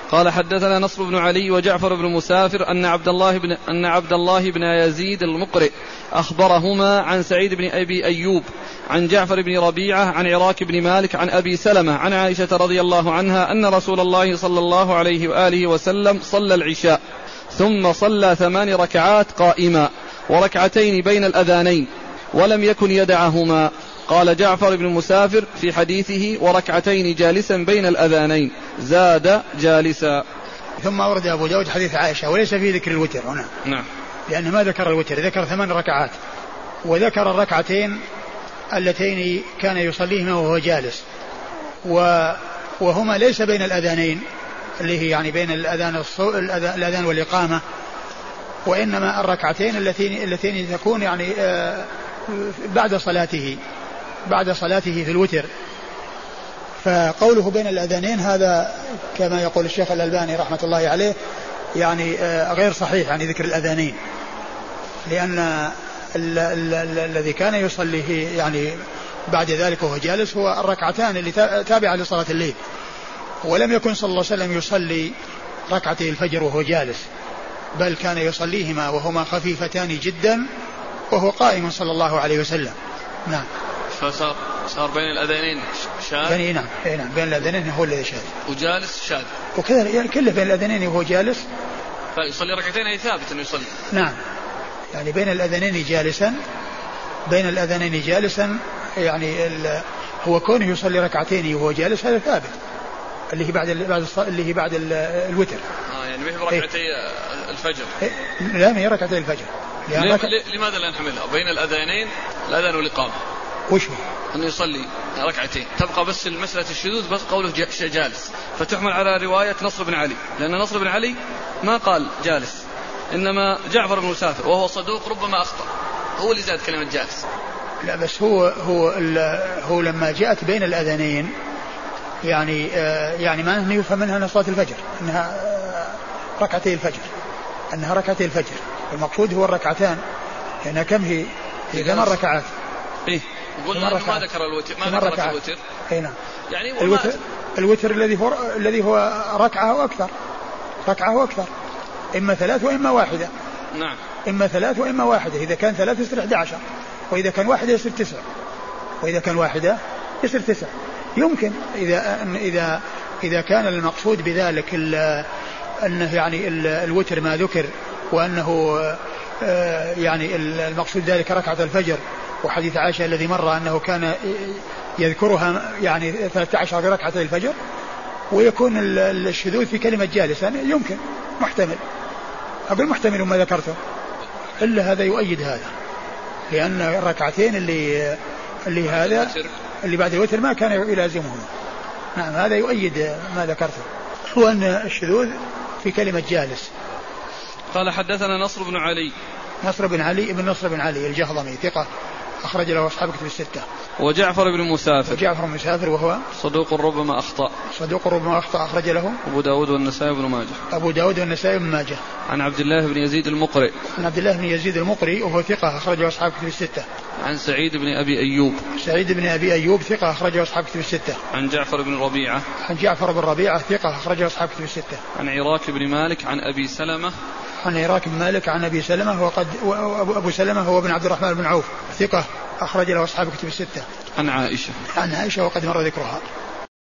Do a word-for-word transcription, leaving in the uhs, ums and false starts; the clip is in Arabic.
قال حدثنا نصر بن علي وجعفر بن مسافر أن عبد الله بن أن عبد الله بن يزيد المقرئ أخبرهما عن سعيد بن أبي أيوب عن جعفر بن ربيعة عن عراك بن مالك عن أبي سلمة عن عائشة رضي الله عنها أن رسول الله صلى الله عليه وآله وسلم صلى العشاء ثم صلى ثمان ركعات قائما وركعتين بين الأذانين ولم يكن يدعهما. قال جعفر بن مسافر في حديثه وركعتين جالسا بين الأذانين زاد جالسا. ثم أورد أبو داود حديث عائشة وليس فيه ذكر الوتر هنا. نعم. لأنه ما ذكر الوتر، ذكر ثمان ركعات وذكر الركعتين اللتين كان يصليهما وهو جالس وهما ليس بين الأذانين اللي هي يعني بين الأذان, الصو... الأذان والإقامة، وإنما الركعتين اللتين, اللتين تكون يعني بعد صلاته بعد صلاته في الوتر. فقوله بين الأذانين هذا كما يقول الشيخ الألباني رحمة الله عليه يعني غير صحيح، يعني ذكر الأذانين، لأن الذي كان يصليه يعني بعد ذلك وهو جالس هو الركعتان اللي تابعة لصلاة الليل، ولم يكن صلى الله عليه وسلم يصلي ركعتي الفجر وهو جالس، بل كان يصليهما وهما خفيفتان جدا وهو قائم صلى الله عليه وسلم. نعم. فصار صار بين الأذانين شاذ. يعني نعم نعم بين الأذانين هو الذي شاذ وجالس شاذ، وكذا يعني كله بين الأذانين وهو جالس فيصلي ركعتين أي ثابت أنه يصلي. نعم يعني بين الأذانين جالسا بين الأذانين جالسا يعني هو كونه يصلي ركعتين وهو جالس هذا ثابت، اللي هي بعد بعد اللي هي بعد الوتر. اه يعني ما هي ركعتي إيه؟ الفجر. إيه؟ لا ما هي ركعتي الفجر. يعني رك... لماذا لا نحملها بين الأذانين الأذان والإقامة؟ وش هو؟ أنه يصلي ركعتين، تبقى بس المسألة الشذوذ بس قوله جالس، فتحمل على رواية نصر بن علي، لأن نصر بن علي ما قال جالس، إنما جعفر بن مسافر وهو صدوق ربما أخطأ هو اللي زاد كلمة جالس. لا بس هو هو هو لما جاءت بين الأذانين يعني آه يعني ما أنه يفهم منها أن صلاة الفجر أنها آه ركعتي الفجر أنها ركعتي الفجر، المقصود هو الركعتان، لأنها كم هي؟ هي ثمان ركعات. إيه قلنا ما ذكر الوتر ما ذكر الوتر. أي نعم. يعني الوتر الوتر الذي هو الذي هو ركعة وأكثر ركعة وأكثر، إما ثلاث وإما واحدة. نعم. إما ثلاث وإما واحدة، إذا كان ثلاث يصير أحد عشر، وإذا كان واحدة يصير تسع، وإذا كان واحدة يصير تسع. يمكن إذا إذا إذا كان المقصود بذلك أنه يعني الوتر ما ذكر، وأنه يعني المقصود ذلك ركعة الفجر، وحديث عائشة الذي مر أنه كان يذكرها يعني ثلاثة عشر ركعة الفجر، ويكون الشذوذ في كلمة جالس يعني يمكن محتمل، أقول محتمل ما ذكرته، إلا هذا يؤيد هذا، لأن الركعتين اللي اللي هذا اللي بعد الوتر ما كان يلازمهما. نعم هذا يؤيد ما ذكرته، هو أن الشذوذ في كلمة جالس. قال حدثنا نصر بن علي نصر بن علي ابن نصر بن علي الجهضمي ثقة أخرج له أصحاب كتب الستة. وجعفر بن مسافر وجعفر بن مسافر وهو صدوق ربما أخطأ صدوق ربما أخطأ أخرج له أبو داود والنسائي بن ماجه أبو داود والنسائي بن ماجه. عن عبد الله بن يزيد المقرئ عن عبد الله بن يزيد المقرئ وهو ثقة أخرجه أصحاب كتب الستة. عن سعيد بن أبي أيوب سعيد بن أبي أيوب ثقة أخرجه أصحاب كتب الستة. عن جعفر بن ربيعة عن جعفر بن ربيعة ثقة أخرجه أصحاب كتب الستة. عن عراك بن مالك عن أبي سلمة عن عراك بن مالك عن أبي سلمة وقد وأبو سلمة هو بن عبد الرحمن بن عوف ثقة أخرج له أصحاب كتب الستة. عن عائشة عن عائشة وقد مر ذكرها.